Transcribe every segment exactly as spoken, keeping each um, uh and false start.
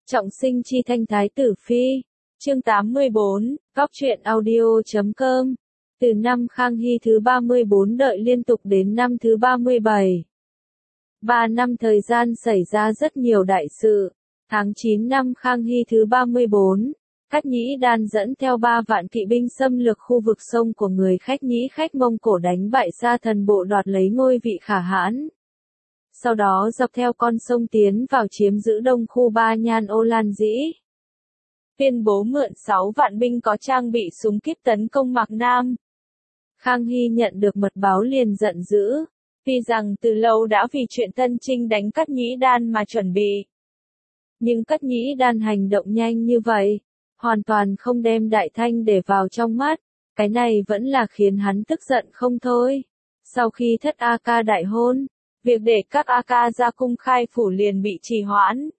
Trọng sinh chi thanh thái tử phi. Chương tám mươi bốn, góc truyện audio chấm com. Từ năm Khang Hy thứ ba mươi bốn đợi liên tục đến năm thứ ba mươi bảy. Ba năm thời gian xảy ra rất nhiều đại sự. Tháng chín năm Khang Hy thứ ba mươi bốn, Cát Nhĩ Đan dẫn theo ba vạn kỵ binh xâm lược khu vực sông của người Khách Nhĩ Khách Mông Cổ, đánh bại Sa Thần bộ, đoạt lấy ngôi vị Khả Hãn. Sau đó dọc theo con sông tiến vào chiếm giữ đông khu Ba Nhan Ô Lan Dĩ. Tuyên bố mượn sáu vạn binh có trang bị súng kíp tấn công Mạc Nam. Khang Hy nhận được mật báo liền giận dữ, vì rằng từ lâu đã vì chuyện Tân Trinh đánh Cát Nhĩ Đan mà chuẩn bị. Nhưng Cát Nhĩ Đan hành động nhanh như vậy, hoàn toàn không đem Đại Thanh để vào trong mắt, cái này vẫn là khiến hắn tức giận không thôi. Sau khi thất A Ca đại hôn, việc để các A Ca ra cung khai phủ liền bị trì hoãn.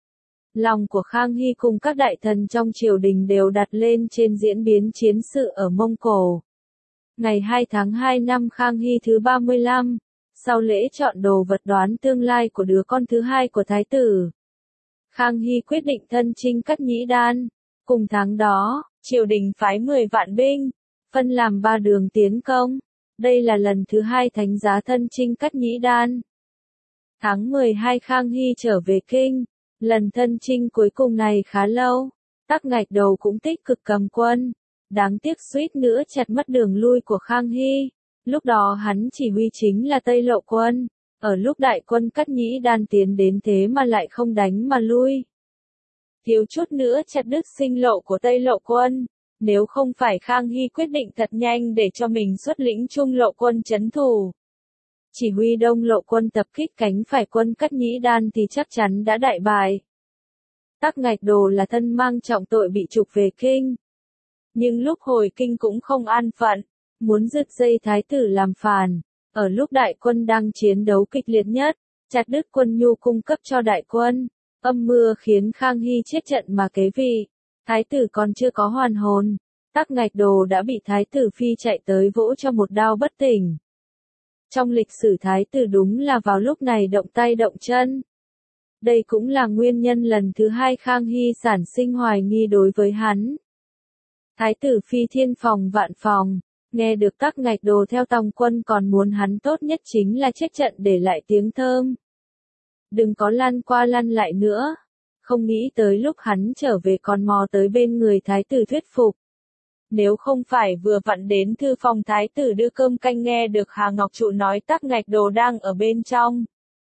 Lòng của Khang Hy cùng các đại thần trong triều đình đều đặt lên trên diễn biến chiến sự ở Mông Cổ. Ngày hai tháng hai năm Khang Hy thứ ba mươi lăm, sau lễ chọn đồ vật đoán tương lai của đứa con thứ hai của thái tử, Khang Hy quyết định thân chinh Cát Nhĩ Đan. Cùng tháng đó, triều đình phái mười vạn binh, phân làm ba đường tiến công. Đây là lần thứ hai thánh giá thân chinh Cát Nhĩ Đan. Tháng mười hai Khang Hy trở về kinh, lần thân chinh cuối cùng này khá lâu, Tắc Ngạch Đầu cũng tích cực cầm quân. Đáng tiếc suýt nữa chặt mất đường lui của Khang Hy. Lúc đó hắn chỉ huy chính là Tây Lộ quân, ở lúc đại quân Cát Nhĩ Đan tiến đến thế mà lại không đánh mà lui. Thiếu chút nữa chặt đứt sinh lộ của Tây Lộ quân, nếu không phải Khang Hy quyết định thật nhanh để cho mình xuất lĩnh Trung Lộ quân trấn thủ. Chỉ huy Đông Lộ quân tập kích cánh phải quân Cát Nhĩ Đan thì chắc chắn đã đại bại. Tắc Ngạch Đồ là thân mang trọng tội bị trục về kinh. Nhưng lúc hồi kinh cũng không an phận, muốn giật dây thái tử làm phản. Ở lúc đại quân đang chiến đấu kịch liệt nhất, chặt đứt quân nhu cung cấp cho đại quân. Âm mưa khiến Khang Hy chết trận mà kế vị. Thái tử còn chưa có hoàn hồn, Tắc Ngạch Đồ đã bị thái tử phi chạy tới vỗ cho một đao bất tỉnh. Trong lịch sử thái tử đúng là vào lúc này động tay động chân. Đây cũng là nguyên nhân lần thứ hai Khang Hy sản sinh hoài nghi đối với hắn. Thái tử phi thiên phòng vạn phòng, nghe được Tắc Ngạch Đồ theo tòng quân còn muốn hắn tốt nhất chính là chết trận để lại tiếng thơm. Đừng có lăn qua lăn lại nữa. Không nghĩ tới lúc hắn trở về còn mò tới bên người thái tử thuyết phục. Nếu không phải vừa vặn đến thư phòng thái tử đưa cơm canh nghe được Hà Ngọc Trụ nói Tắc Ngạch Đồ đang ở bên trong,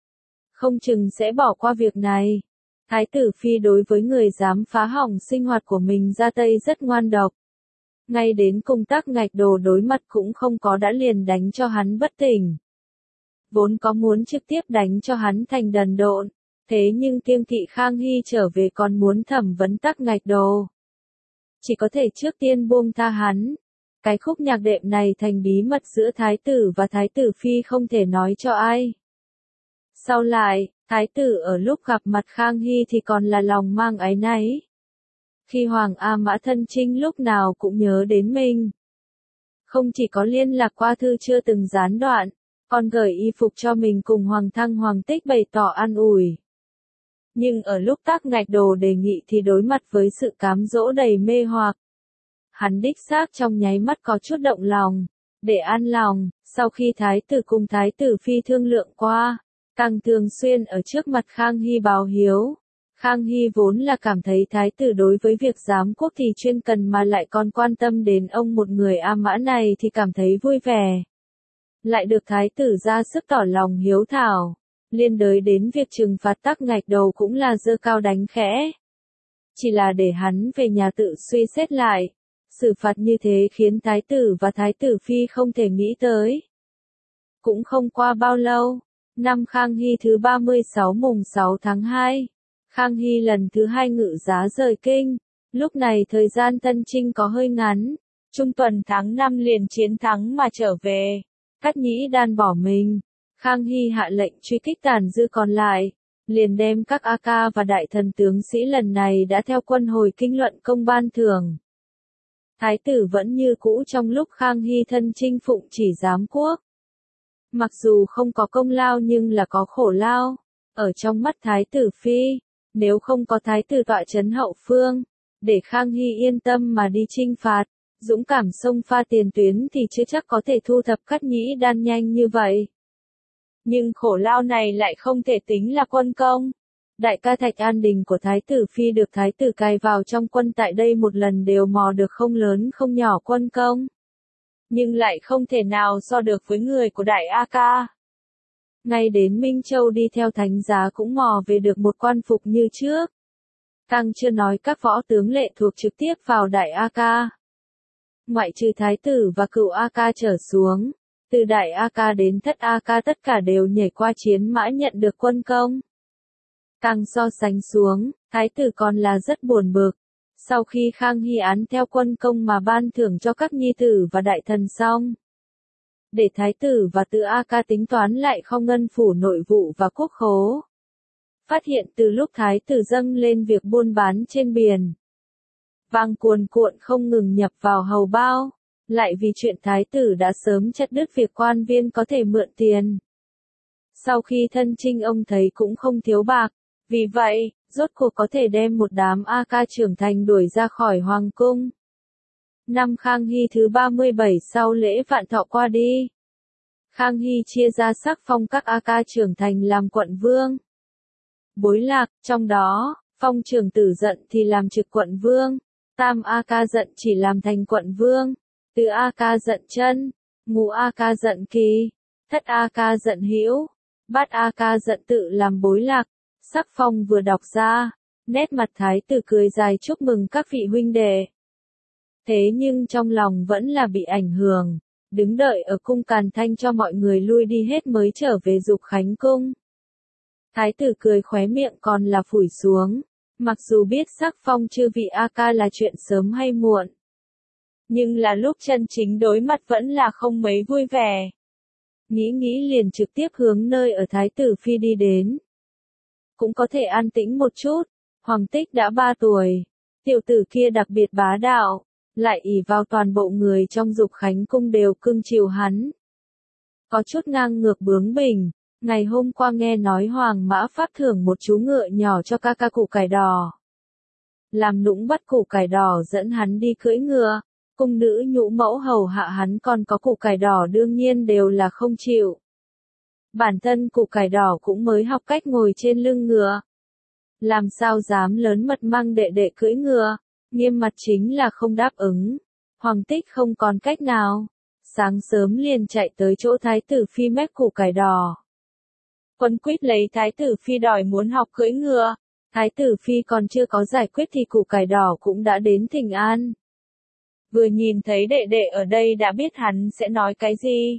không chừng sẽ bỏ qua việc này. Thái tử phi đối với người dám phá hỏng sinh hoạt của mình ra tay rất ngoan độc. Ngay đến cùng Tắc Ngạch Đồ đối mặt cũng không có đã liền đánh cho hắn bất tỉnh. Vốn có muốn trực tiếp đánh cho hắn thành đần độn, thế nhưng kiêng kỵ Khang Hy trở về còn muốn thẩm vấn Tắc Ngạch Đồ. Chỉ có thể trước tiên buông tha hắn. Cái khúc nhạc đệm này thành bí mật giữa thái tử và thái tử phi không thể nói cho ai. Sau lại, thái tử ở lúc gặp mặt Khang Hy thì còn là lòng mang áy náy. Khi Hoàng A Mã thân chinh lúc nào cũng nhớ đến mình. Không chỉ có liên lạc qua thư chưa từng gián đoạn, còn gửi y phục cho mình cùng Hoàng Thăng Hoàng Tích bày tỏ an ủi. Nhưng ở lúc Tắc Ngạch Đồ đề nghị thì đối mặt với sự cám dỗ đầy mê hoặc. Hắn đích xác trong nháy mắt có chút động lòng. Để an lòng, sau khi thái tử cùng thái tử phi thương lượng qua, càng thường xuyên ở trước mặt Khang Hy báo hiếu. Khang Hy vốn là cảm thấy thái tử đối với việc giám quốc thì chuyên cần mà lại còn quan tâm đến ông một người A Mã này thì cảm thấy vui vẻ. Lại được thái tử ra sức tỏ lòng hiếu thảo, liên đới đến việc trừng phạt Tắc Ngạch Đầu cũng là giơ cao đánh khẽ. Chỉ là để hắn về nhà tự suy xét lại, xử phạt như thế khiến thái tử và thái tử phi không thể nghĩ tới. Cũng không qua bao lâu, năm Khang Hy thứ ba mươi sáu mùng sáu tháng hai, Khang Hy lần thứ hai ngự giá rời kinh. Lúc này thời gian tân chinh có hơi ngắn, trung tuần tháng năm liền chiến thắng mà trở về. Cát Nhĩ Đan bỏ mình, Khang Hy hạ lệnh truy kích tàn dư còn lại, liền đem các A Ca và đại thần tướng sĩ lần này đã theo quân hồi kinh luận công ban thưởng. Thái tử vẫn như cũ trong lúc Khang Hy thân chinh phụng chỉ giám quốc. Mặc dù không có công lao nhưng là có khổ lao. Ở trong mắt thái tử phi, Nếu không có thái tử tọa trấn hậu phương, để Khang Hy yên tâm mà đi chinh phạt, dũng cảm xông pha tiền tuyến thì chưa chắc có thể thu thập Cát Nhĩ Đan nhanh như vậy. Nhưng khổ lao này lại không thể tính là quân công. Đại ca Thạch An Đình của Thái tử Phi được Thái tử cài vào trong quân tại đây một lần đều mò được không lớn không nhỏ quân công. Nhưng lại không thể nào so được với người của Đại A Ca. Ngay đến Minh Châu đi theo thánh giá cũng mò về được một quan phục như trước. Càng chưa nói các võ tướng lệ thuộc trực tiếp vào Đại A Ca. Ngoại trừ Thái tử và cựu A Ca trở xuống, từ Đại A Ca đến Thất A Ca tất cả đều nhảy qua chiến mã nhận được quân công. Càng so sánh xuống, Thái tử còn là rất buồn bực. Sau khi Khang Hy án theo quân công mà ban thưởng cho các nhi tử và đại thần xong, để Thái tử và Từ A Ca tính toán lại kho ngân phủ nội vụ và quốc khố. Phát hiện từ lúc Thái tử dâng lên việc buôn bán trên biển, vàng cuồn cuộn không ngừng nhập vào hầu bao, lại vì chuyện Thái tử đã sớm chặt đứt việc quan viên có thể mượn tiền. Sau khi thân chinh ông thấy cũng không thiếu bạc, vì vậy, rốt cuộc có thể đem một đám A Ca trưởng thành đuổi ra khỏi hoàng cung. Năm Khang Hy thứ ba mươi bảy sau lễ vạn thọ qua đi, Khang Hy chia ra sắc phong các A Ca trưởng thành làm quận vương. Bối Lạc, trong đó, phong trưởng Tử Dận thì làm trực quận vương, tam A Ca Dận chỉ làm thành quận vương, tứ A Ca Dận Chân, ngũ A Ca Dận Kỳ, thất A Ca Dận Hữu, bát A Ca Dận Tự làm Bối Lạc. Sắc phong vừa đọc ra, nét mặt thái tử cười dài chúc mừng các vị huynh đệ. Thế nhưng trong lòng vẫn là bị ảnh hưởng, đứng đợi ở cung Càn Thanh cho mọi người lui đi hết mới trở về Dục Khánh cung. Thái tử cười khóe miệng còn là phủi xuống, mặc dù biết sắc phong chư vị A Ca là chuyện sớm hay muộn, nhưng là lúc chân chính đối mặt vẫn là không mấy vui vẻ. Nghĩ nghĩ liền trực tiếp hướng nơi ở Thái tử Phi đi đến. Cũng có thể an tĩnh một chút, Hoàng Tích đã ba tuổi, tiểu tử kia đặc biệt bá đạo, lại ỷ vào toàn bộ người trong Dục Khánh cung đều cưng chiều hắn. Có chút ngang ngược bướng bỉnh, ngày hôm qua nghe nói Hoàng Mã phát thưởng một chú ngựa nhỏ cho ca ca Củ Cải Đỏ. Làm nũng bắt Củ Cải Đỏ dẫn hắn đi cưỡi ngựa, cung nữ nhũ mẫu hầu hạ hắn còn có Củ Cải Đỏ đương nhiên đều là không chịu. Bản thân Củ Cải Đỏ cũng mới học cách ngồi trên lưng ngựa. Làm sao dám lớn mật mang đệ đệ cưỡi ngựa, nghiêm mặt chính là không đáp ứng. Hoàng Tích không còn cách nào. Sáng sớm liền chạy tới chỗ Thái tử Phi mách Củ Cải Đỏ. Quấn quýt lấy Thái tử Phi đòi muốn học cưỡi ngựa. Thái tử Phi còn chưa có giải quyết thì Củ Cải Đỏ cũng đã đến thỉnh an. Vừa nhìn thấy đệ đệ ở đây đã biết hắn sẽ nói cái gì.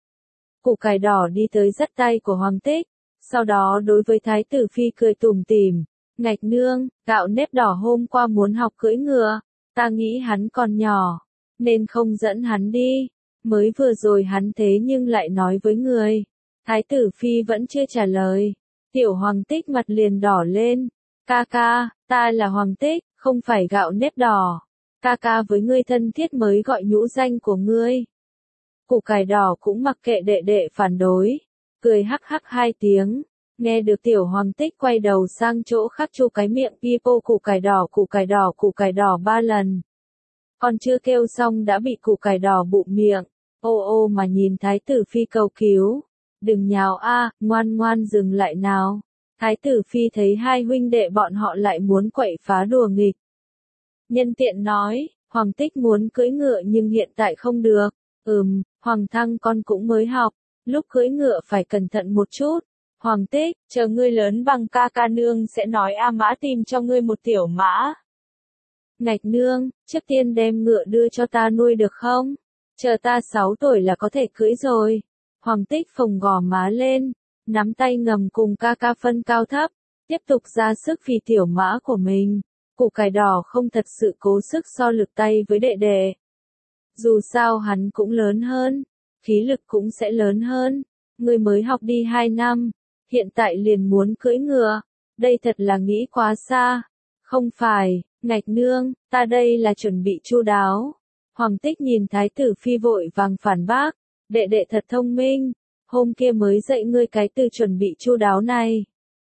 Củ Cải Đỏ đi tới dắt tay của Hoàng Tích, sau đó đối với Thái tử Phi cười tủm tỉm, ngạch nương, gạo nếp đỏ hôm qua muốn học cưỡi ngựa, ta nghĩ hắn còn nhỏ, nên không dẫn hắn đi, mới vừa rồi hắn thế nhưng lại nói với người. Thái tử Phi vẫn chưa trả lời, tiểu Hoàng Tích mặt liền đỏ lên, ca ca, ta là Hoàng Tích, không phải gạo nếp đỏ, ca ca với ngươi thân thiết mới gọi nhũ danh của ngươi. Củ Cải Đỏ cũng mặc kệ đệ đệ phản đối, cười hắc hắc hai tiếng, nghe được tiểu Hoàng Tích quay đầu sang chỗ khác chu cái miệng pipo Củ Cải Đỏ Củ Cải Đỏ Củ Cải Đỏ ba lần. Còn chưa kêu xong đã bị Củ Cải Đỏ bụm miệng, ô ô mà nhìn Thái tử Phi cầu cứu, đừng nhào a, ngoan ngoan dừng lại nào. Thái tử Phi thấy hai huynh đệ bọn họ lại muốn quậy phá đùa nghịch. Nhân tiện nói, Hoàng Tích muốn cưỡi ngựa nhưng hiện tại không được. Ừm, Hoàng Thăng con cũng mới học, lúc cưỡi ngựa phải cẩn thận một chút. Hoàng Tích, chờ ngươi lớn bằng ca ca nương sẽ nói A Mã tìm cho ngươi một tiểu mã. Ngạch nương, trước tiên đem ngựa đưa cho ta nuôi được không? Chờ ta sáu tuổi là có thể cưỡi rồi. Hoàng Tích phồng gò má lên, nắm tay ngầm cùng ca ca phân cao thấp, tiếp tục ra sức vì tiểu mã của mình. Củ Cải Đỏ không thật sự cố sức so lực tay với đệ đệ. Dù sao hắn cũng lớn hơn, khí lực cũng sẽ lớn hơn. Người mới học đi hai năm, hiện tại liền muốn cưỡi ngựa, đây thật là nghĩ quá xa. Không phải, ngạch nương, ta đây là chuẩn bị chu đáo. Hoàng Tích nhìn Thái tử Phi vội vàng phản bác, đệ đệ thật thông minh, hôm kia mới dạy ngươi cái từ chuẩn bị chu đáo này.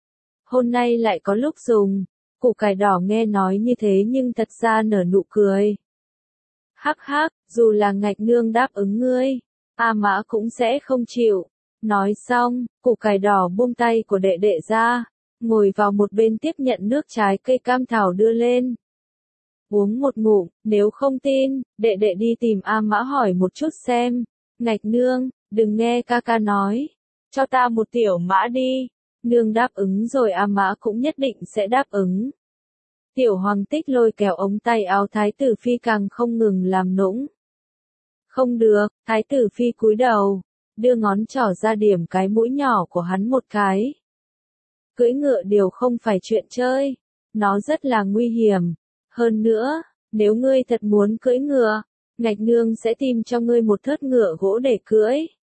hôm nay lại có lúc dùng. Củ cải đỏ nghe nói như thế nhưng thật ra nở nụ cười. Hắc hắc, dù là Ngạch Nương đáp ứng ngươi, A Mã cũng sẽ không chịu. Nói xong, củ cải đỏ buông tay của đệ đệ ra, ngồi vào một bên tiếp nhận nước trái cây cam thảo đưa lên. Uống một ngụm, nếu không tin, đệ đệ đi tìm A Mã hỏi một chút xem. Ngạch Nương, đừng nghe ca ca nói, cho ta một tiểu mã đi. Nương đáp ứng rồi A Mã cũng nhất định sẽ đáp ứng. Tiểu Hoàng Tích lôi kéo ống tay áo Thái tử Phi càng không ngừng làm nũng. Không được, Thái tử Phi cúi đầu, đưa ngón trỏ ra điểm cái mũi nhỏ của hắn một cái. Cưỡi ngựa điều không phải chuyện chơi, nó rất là nguy hiểm. Hơn nữa, nếu ngươi thật muốn cưỡi ngựa, Ngạch Nương sẽ tìm cho ngươi một thớt ngựa gỗ để cưỡi.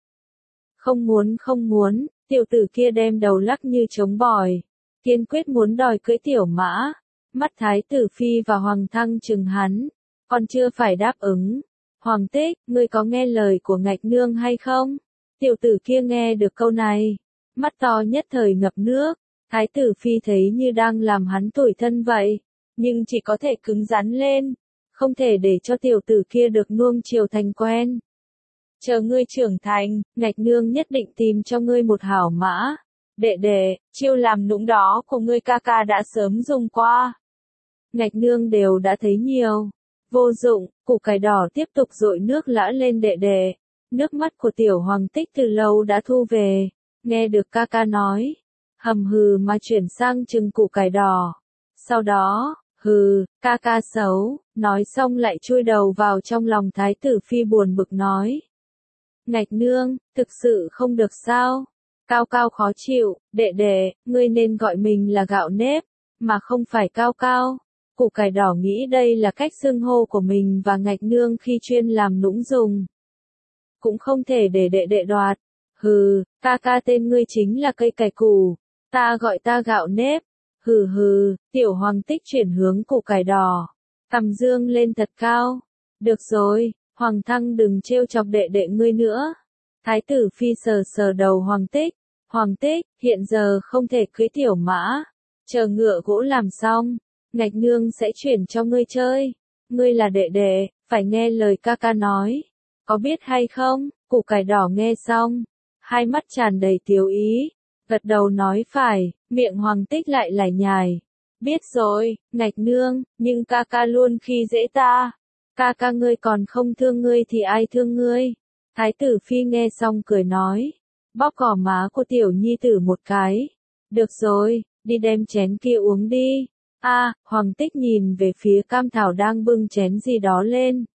Không muốn không muốn, tiểu tử kia đem đầu lắc như trống bòi, kiên quyết muốn đòi cưỡi tiểu mã. Mắt Thái tử Phi và Hoàng Thăng chừng hắn, còn chưa phải đáp ứng. Hoàng Tích, ngươi có nghe lời của Ngạch Nương hay không? Tiểu tử kia nghe được câu này, mắt to nhất thời ngập nước. Thái tử Phi thấy như đang làm hắn tủi thân vậy, nhưng chỉ có thể cứng rắn lên, không thể để cho tiểu tử kia được nuông chiều thành quen. Chờ ngươi trưởng thành, Ngạch Nương nhất định tìm cho ngươi một hảo mã. Đệ đệ, chiêu làm nũng đó của ngươi ca ca đã sớm dùng qua. Ngạch Nương đều đã thấy nhiều. Vô dụng, củ cải đỏ tiếp tục dội nước lã lên đệ đệ. Nước mắt của tiểu Hoàng Tích từ lâu đã thu về. Nghe được ca ca nói, hầm hừ mà chuyển sang chừng củ cải đỏ. Sau đó, hừ, ca ca xấu, nói xong lại chui đầu vào trong lòng Thái tử Phi buồn bực nói. Ngạch Nương, thực sự không được sao? Cao Cao khó chịu, đệ đệ, ngươi nên gọi mình là gạo nếp, mà không phải Cao Cao. Củ cải đỏ nghĩ đây là cách xưng hô của mình và Ngạch Nương khi chuyên làm nũng dùng. Cũng không thể để đệ đệ đoạt. Hừ, ca ca tên ngươi chính là cây cải củ, ta gọi ta gạo nếp. Hừ hừ, tiểu Hoàng Tích chuyển hướng củ cải đỏ, cầm dương lên thật cao. Được rồi, Hoàng Thăng đừng trêu chọc đệ đệ ngươi nữa. Thái tử Phi sờ sờ đầu Hoàng Tích. Hoàng Tích, hiện giờ không thể cưới tiểu mã. Chờ ngựa gỗ làm xong, Ngạch Nương sẽ chuyển cho ngươi chơi. Ngươi là đệ đệ, phải nghe lời ca ca nói. Có biết hay không? Củ cải đỏ nghe xong, hai mắt tràn đầy tiếu ý, gật đầu nói phải, miệng Hoàng Tích lại lải nhải. Biết rồi, Ngạch Nương, nhưng ca ca luôn khi dễ ta. Ca ca ngươi còn không thương ngươi thì ai thương ngươi? Thái tử Phi nghe xong cười nói, bóp cỏ má của tiểu nhi tử một cái. Được rồi, đi đem chén kia uống đi. A, à, Hoàng Tích nhìn về phía Cam Thảo đang bưng chén gì đó lên.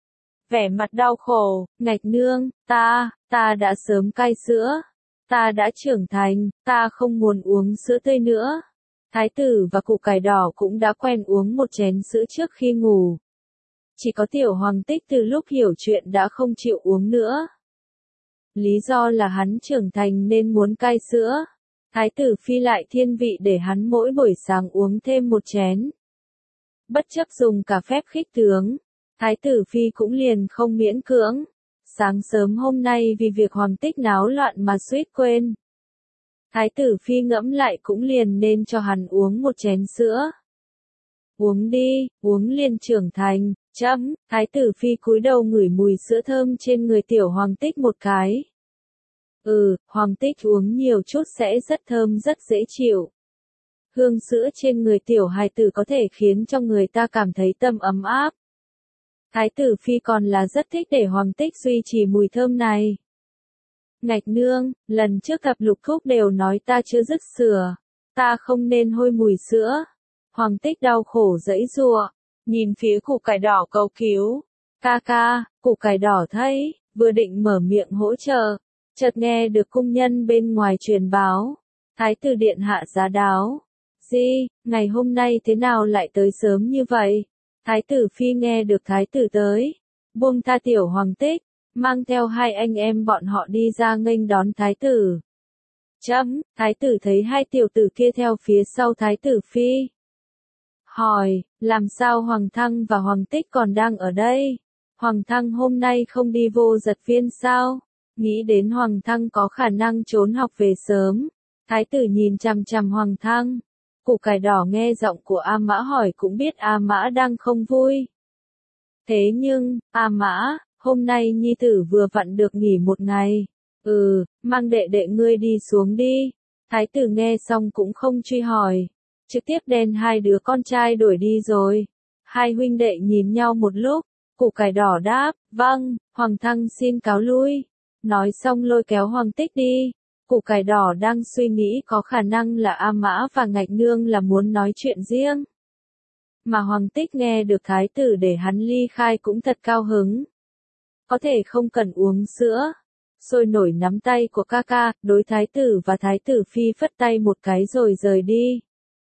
Vẻ mặt đau khổ, Ngạch Nương, ta, ta đã sớm cai sữa. Ta đã trưởng thành, ta không muốn uống sữa tươi nữa. Thái tử và củ cải đỏ cũng đã quen uống một chén sữa trước khi ngủ. Chỉ có tiểu Hoàng Tích từ lúc hiểu chuyện đã không chịu uống nữa. Lý do là hắn trưởng thành nên muốn cai sữa. Thái tử Phi lại thiên vị để hắn mỗi buổi sáng uống thêm một chén. Bất chấp dùng cả phép khích tướng, Thái tử Phi cũng liền không miễn cưỡng. Sáng sớm hôm nay vì việc Hoàng Tích náo loạn mà suýt quên. Thái tử Phi ngẫm lại cũng liền nên cho hắn uống một chén sữa. Uống đi, uống liền trưởng thành. Chấm, Thái tử Phi cúi đầu ngửi mùi sữa thơm trên người tiểu Hoàng Tích một cái. Ừ, Hoàng Tích uống nhiều chút sẽ rất thơm rất dễ chịu. Hương sữa trên người tiểu hài tử có thể khiến cho người ta cảm thấy tâm ấm áp. Thái tử Phi còn là rất thích để Hoàng Tích duy trì mùi thơm này. Ngạch Nương, lần trước gặp Lục Thúc đều nói ta chưa dứt sửa, ta không nên hôi mùi sữa. Hoàng Tích đau khổ giãy giụa, nhìn phía củ cải đỏ cầu cứu. Ca ca, củ cải đỏ thấy, vừa định mở miệng hỗ trợ, chợt nghe được cung nhân bên ngoài truyền báo. Thái tử điện hạ giá đáo. Gì, ngày hôm nay thế nào lại tới sớm như vậy? Thái tử Phi nghe được thái tử tới, buông tha tiểu Hoàng Tích, mang theo hai anh em bọn họ đi ra nghênh đón thái tử. Chấm, thái tử thấy hai tiểu tử kia theo phía sau thái tử Phi. Hỏi, làm sao Hoàng Thăng và Hoàng Tích còn đang ở đây? Hoàng Thăng hôm nay không đi vô giật viên sao? Nghĩ đến Hoàng Thăng có khả năng trốn học về sớm, Thái tử nhìn chằm chằm Hoàng Thăng. Củ cải đỏ nghe giọng của A Mã hỏi cũng biết A Mã đang không vui. Thế nhưng, A Mã, hôm nay nhi tử vừa vặn được nghỉ một ngày. Ừ, mang đệ đệ ngươi đi xuống đi. Thái tử nghe xong cũng không truy hỏi. Trực tiếp đem hai đứa con trai đuổi đi rồi. Hai huynh đệ nhìn nhau một lúc. Củ cải đỏ đáp, vâng, Hoàng Thăng xin cáo lui. Nói xong lôi kéo Hoàng Tích đi. Củ cải đỏ đang suy nghĩ có khả năng là A Mã và Ngạch Nương là muốn nói chuyện riêng. Mà Hoàng Tích nghe được thái tử để hắn ly khai cũng thật cao hứng. Có thể không cần uống sữa. Sôi nổi nắm tay của ca ca, đối thái tử và thái tử phi phất tay một cái rồi rời đi.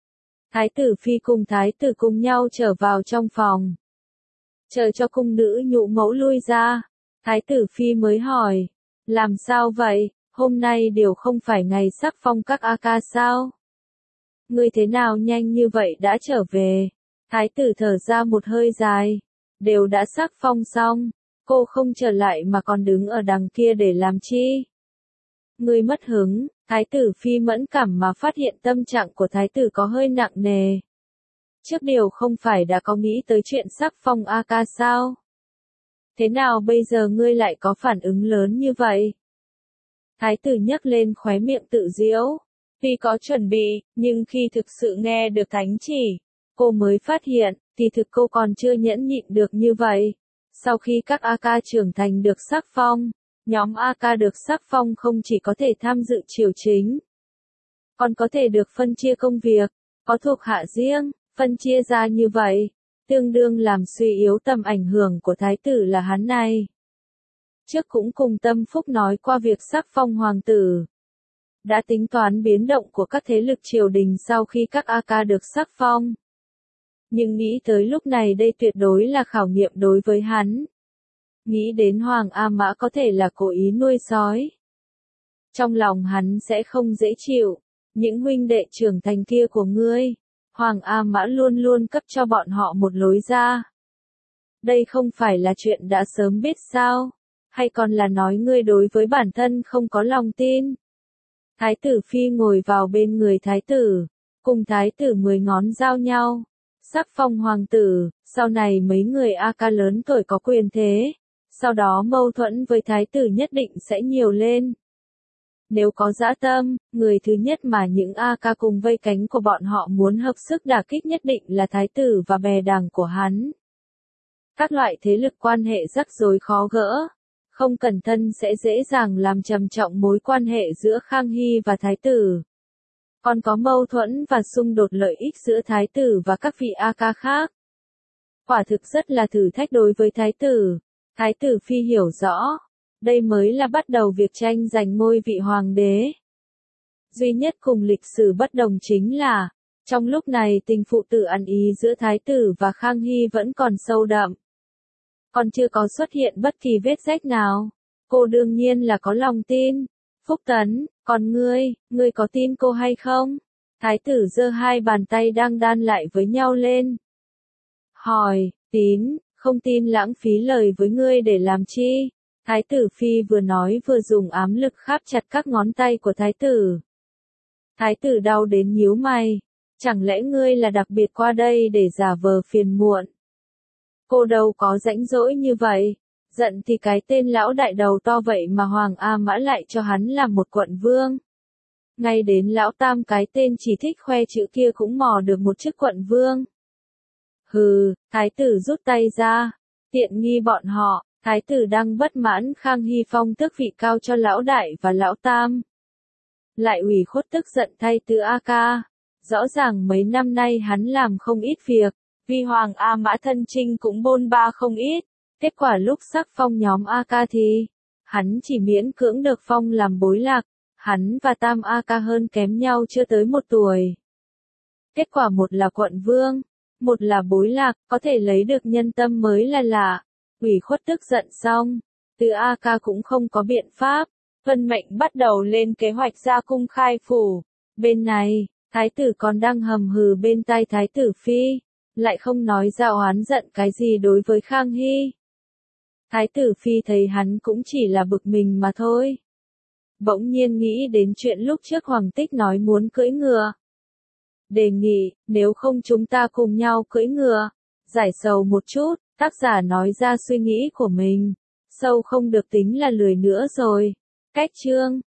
Thái tử phi cùng thái tử cùng nhau trở vào trong phòng. Chờ cho cung nữ nhụ mẫu lui ra. Thái tử phi mới hỏi. Làm sao vậy, hôm nay đều không phải ngày sắc phong các A ca sao? Ngươi thế nào nhanh như vậy đã trở về? Thái tử thở ra một hơi dài. Đều đã sắc phong xong. Cô không trở lại mà còn đứng ở đằng kia để làm chi? Ngươi mất hứng, thái tử phi mẫn cảm mà phát hiện tâm trạng của thái tử có hơi nặng nề. Trước điều không phải đã có nghĩ tới chuyện sắc phong A ca sao? Thế nào bây giờ ngươi lại có phản ứng lớn như vậy? Thái tử nhấc lên khóe miệng tự giễu. Tuy có chuẩn bị, nhưng khi thực sự nghe được thánh chỉ, cô mới phát hiện, thì thực cô còn chưa nhẫn nhịn được như vậy. Sau khi các A ca trưởng thành được sắc phong, nhóm A ca được sắc phong không chỉ có thể tham dự triều chính, còn có thể được phân chia công việc, có thuộc hạ riêng, phân chia ra như vậy, tương đương làm suy yếu tầm ảnh hưởng của thái tử là hắn này. Trước cũng cùng Tâm Phúc nói qua việc sắc phong hoàng tử. Đã tính toán biến động của các thế lực triều đình sau khi các A ca được sắc phong. Nhưng nghĩ tới lúc này đây tuyệt đối là khảo nghiệm đối với hắn. Nghĩ đến Hoàng A Mã có thể là cố ý nuôi sói. Trong lòng hắn sẽ không dễ chịu. Những huynh đệ trưởng thành kia của ngươi, Hoàng A Mã luôn luôn cấp cho bọn họ một lối ra. Đây không phải là chuyện đã sớm biết sao? Hay còn là nói ngươi đối với bản thân không có lòng tin? Thái tử phi ngồi vào bên người thái tử, cùng thái tử mười ngón giao nhau. Sắc phong hoàng tử, sau này mấy người A ca lớn tuổi có quyền thế. Sau đó mâu thuẫn với thái tử nhất định sẽ nhiều lên. Nếu có dã tâm, người thứ nhất mà những A ca cùng vây cánh của bọn họ muốn hợp sức đả kích nhất định là thái tử và bè đảng của hắn. Các loại thế lực quan hệ rắc rối khó gỡ. Không cẩn thận sẽ dễ dàng làm trầm trọng mối quan hệ giữa Khang Hy và thái tử. Còn có mâu thuẫn và xung đột lợi ích giữa thái tử và các vị A ca khác. Quả thực rất là thử thách đối với thái tử. Thái tử phi hiểu rõ, đây mới là bắt đầu việc tranh giành ngôi vị hoàng đế. Duy nhất cùng lịch sử bất đồng chính là, trong lúc này tình phụ tử ăn ý giữa thái tử và Khang Hy vẫn còn sâu đậm. Còn chưa có xuất hiện bất kỳ vết rách nào. Cô đương nhiên là có lòng tin. Phúc Tấn, còn ngươi, ngươi có tin cô hay không? Thái tử giơ hai bàn tay đang đan lại với nhau lên. Hỏi, tín, không tin lãng phí lời với ngươi để làm chi? Thái tử phi vừa nói vừa dùng ám lực kháp chặt các ngón tay của thái tử. Thái tử đau đến nhíu mày. Chẳng lẽ ngươi là đặc biệt qua đây để giả vờ phiền muộn? Cô đâu có rãnh rỗi như vậy. Giận thì cái tên lão đại đầu to vậy mà Hoàng A Mã lại cho hắn làm một quận vương. Ngay đến lão tam cái tên chỉ thích khoe chữ kia cũng mò được một chức quận vương. Hừ, thái tử rút tay ra. Tiện nghi bọn họ, thái tử đang bất mãn Khang Hy phong tước vị cao cho lão đại và lão tam. Lại ủy khuất tức giận thay tứ A ca. Rõ ràng mấy năm nay hắn làm không ít việc. Vì Hoàng A Mã thân trinh cũng bôn ba không ít. Kết quả lúc sắc phong nhóm A ca thì, hắn chỉ miễn cưỡng được phong làm bối lạc. Hắn và tam A ca hơn kém nhau chưa tới một tuổi. Kết quả một là quận vương, một là bối lạc, có thể lấy được nhân tâm mới là lạ. Ủy khuất tức giận xong, từ A ca cũng không có biện pháp. Vân Mệnh bắt đầu lên kế hoạch ra cung khai phủ. Bên này, thái tử còn đang hầm hừ bên tai thái tử phi, lại không nói ra oán giận cái gì đối với Khang Hy. Thái tử phi thấy hắn cũng chỉ là bực mình mà thôi. Bỗng nhiên nghĩ đến chuyện lúc trước Hoàng Tích nói muốn cưỡi ngựa. Đề nghị, nếu không chúng ta cùng nhau cưỡi ngựa. Giải sầu một chút, tác giả nói ra suy nghĩ của mình. Sâu không được tính là lười nữa rồi. Cách chương